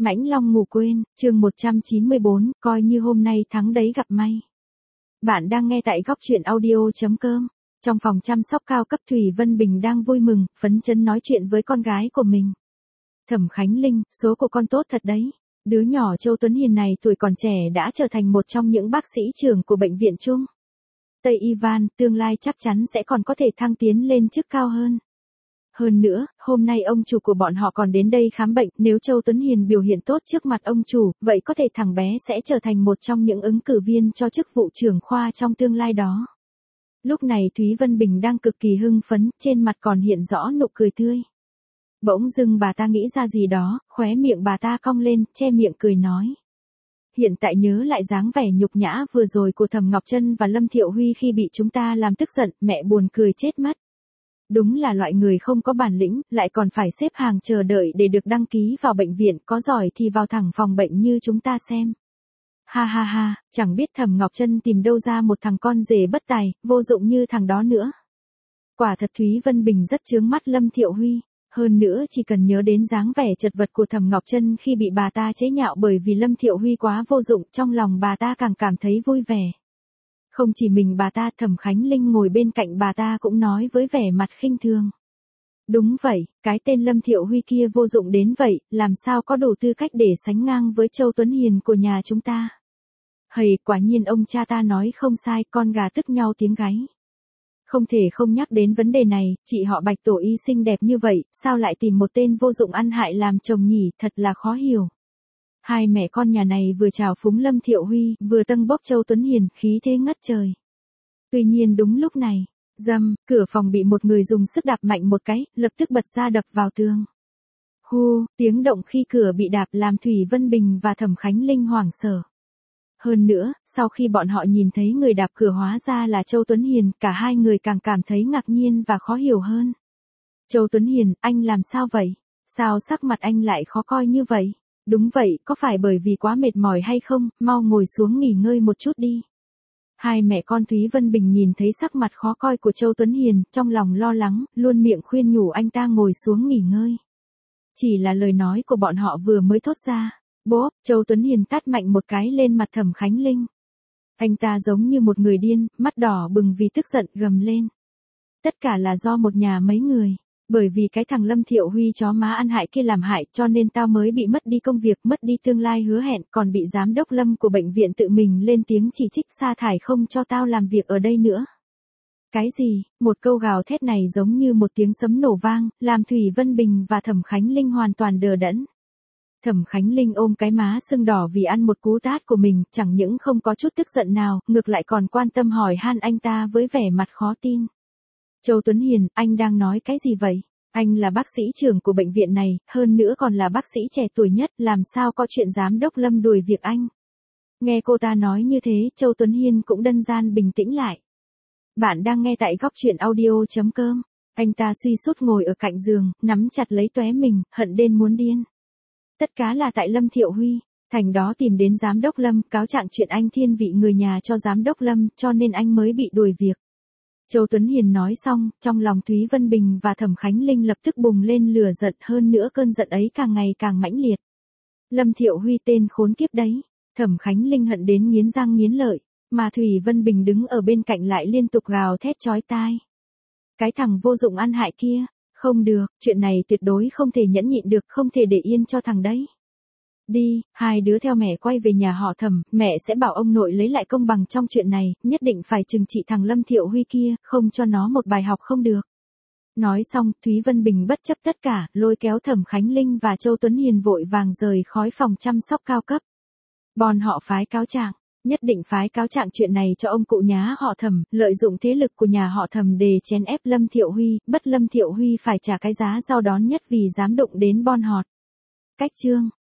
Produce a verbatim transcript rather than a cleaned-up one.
Mãnh Long ngủ quên, chương một trăm chín mươi bốn, coi như hôm nay thắng đấy gặp may. Bạn đang nghe tại góc chuyện audio chấm com. Trong phòng chăm sóc cao cấp Thủy Vân Bình đang vui mừng, phấn chấn nói chuyện với con gái của mình. Thẩm Khánh Linh, số của con tốt thật đấy. Đứa nhỏ Châu Tuấn Hiền này tuổi còn trẻ đã trở thành một trong những bác sĩ trưởng của bệnh viện Trung Tây Ivan, tương lai chắc chắn sẽ còn có thể thăng tiến lên chức cao hơn. Hơn nữa, hôm nay ông chủ của bọn họ còn đến đây khám bệnh, nếu Châu Tuấn Hiền biểu hiện tốt trước mặt ông chủ, vậy có thể thằng bé sẽ trở thành một trong những ứng cử viên cho chức vụ trưởng khoa trong tương lai đó. Lúc này Thúy Vân Bình đang cực kỳ hưng phấn, trên mặt còn hiện rõ nụ cười tươi. Bỗng dưng bà ta nghĩ ra gì đó, khóe miệng bà ta cong lên, che miệng cười nói. Hiện tại nhớ lại dáng vẻ nhục nhã vừa rồi của Thẩm Ngọc Trân và Lâm Thiệu Huy khi bị chúng ta làm tức giận, mẹ buồn cười chết mất. Đúng là loại người không có bản lĩnh, lại còn phải xếp hàng chờ đợi để được đăng ký vào bệnh viện, có giỏi thì vào thẳng phòng bệnh như chúng ta xem. Ha ha ha, chẳng biết Thẩm Ngọc Trân tìm đâu ra một thằng con rể bất tài, vô dụng như thằng đó nữa. Quả thật Thúy Vân Bình rất chướng mắt Lâm Thiệu Huy, hơn nữa chỉ cần nhớ đến dáng vẻ chật vật của Thẩm Ngọc Trân khi bị bà ta chế nhạo bởi vì Lâm Thiệu Huy quá vô dụng, trong lòng bà ta càng cảm thấy vui vẻ. Không chỉ mình bà ta, Thẩm Khánh Linh ngồi bên cạnh bà ta cũng nói với vẻ mặt khinh thường. Đúng vậy, cái tên Lâm Thiệu Huy kia vô dụng đến vậy, làm sao có đủ tư cách để sánh ngang với Châu Tuấn Hiền của nhà chúng ta. Hầy, quả nhiên ông cha ta nói không sai, con gà tức nhau tiếng gáy. Không thể không nhắc đến vấn đề này, chị họ Bạch Tổ Y xinh đẹp như vậy, sao lại tìm một tên vô dụng ăn hại làm chồng nhỉ, thật là khó hiểu. Hai mẹ con nhà này vừa chào phúng Lâm Thiệu Huy, vừa tâng bốc Châu Tuấn Hiền, khí thế ngất trời. Tuy nhiên đúng lúc này, rầm, cửa phòng bị một người dùng sức đạp mạnh một cái, lập tức bật ra đập vào tường. Hu, tiếng động khi cửa bị đạp làm Thủy Vân Bình và Thẩm Khánh Linh hoảng sợ. Hơn nữa, sau khi bọn họ nhìn thấy người đạp cửa hóa ra là Châu Tuấn Hiền, cả hai người càng cảm thấy ngạc nhiên và khó hiểu hơn. Châu Tuấn Hiền, anh làm sao vậy? Sao sắc mặt anh lại khó coi như vậy? Đúng vậy, có phải bởi vì quá mệt mỏi hay không, mau ngồi xuống nghỉ ngơi một chút đi. Hai mẹ con Thúy Vân Bình nhìn thấy sắc mặt khó coi của Châu Tuấn Hiền, trong lòng lo lắng, luôn miệng khuyên nhủ anh ta ngồi xuống nghỉ ngơi. Chỉ là lời nói của bọn họ vừa mới thốt ra, bốp, Châu Tuấn Hiền tát mạnh một cái lên mặt Thẩm Khánh Linh. Anh ta giống như một người điên, mắt đỏ bừng vì tức giận, gầm lên. Tất cả là do một nhà mấy người. Bởi vì cái thằng Lâm Thiệu Huy chó má ăn hại kia làm hại cho nên tao mới bị mất đi công việc, mất đi tương lai hứa hẹn, còn bị giám đốc Lâm của bệnh viện tự mình lên tiếng chỉ trích sa thải không cho tao làm việc ở đây nữa. Cái gì? Một câu gào thét này giống như một tiếng sấm nổ vang, làm Thủy Vân Bình và Thẩm Khánh Linh hoàn toàn đờ đẫn. Thẩm Khánh Linh ôm cái má sưng đỏ vì ăn một cú tát của mình, chẳng những không có chút tức giận nào, ngược lại còn quan tâm hỏi han anh ta với vẻ mặt khó tin. Châu Tuấn Hiền, anh đang nói cái gì vậy? Anh là bác sĩ trưởng của bệnh viện này, hơn nữa còn là bác sĩ trẻ tuổi nhất, làm sao có chuyện giám đốc Lâm đuổi việc anh? Nghe cô ta nói như thế, Châu Tuấn Hiền cũng đơn giản bình tĩnh lại. Bạn đang nghe tại góc chuyện audio chấm com. Anh ta suy sút ngồi ở cạnh giường, nắm chặt lấy tóe mình, hận đến muốn điên. Tất cả là tại Lâm Thiệu Huy. Thành đó tìm đến giám đốc Lâm, cáo trạng chuyện anh thiên vị người nhà cho giám đốc Lâm, cho nên anh mới bị đuổi việc. Châu Tuấn Hiền nói xong, trong lòng Thúy Vân Bình và Thẩm Khánh Linh lập tức bùng lên lửa giận, hơn nữa cơn giận ấy càng ngày càng mãnh liệt. Lâm Thiệu Huy tên khốn kiếp đấy. Thẩm Khánh Linh hận đến nghiến răng nghiến lợi, mà Thúy Vân Bình đứng ở bên cạnh lại liên tục gào thét chói tai. Cái thằng vô dụng ăn hại kia, không được, chuyện này tuyệt đối không thể nhẫn nhịn được, không thể để yên cho thằng đấy. Đi, hai đứa theo mẹ quay về nhà họ Thẩm, mẹ sẽ bảo ông nội lấy lại công bằng trong chuyện này, nhất định phải trừng trị thằng Lâm Thiệu Huy kia, không cho nó một bài học không được. Nói xong, Thúy Vân Bình bất chấp tất cả, lôi kéo Thẩm Khánh Linh và Châu Tuấn Hiền vội vàng rời khỏi phòng chăm sóc cao cấp. Bọn họ phái cáo trạng, nhất định phái cáo trạng chuyện này cho ông cụ nhá họ Thẩm, lợi dụng thế lực của nhà họ Thẩm để chèn ép Lâm Thiệu Huy, bắt Lâm Thiệu Huy phải trả cái giá sau đó nhất vì dám đụng đến bọn họ. Cách chương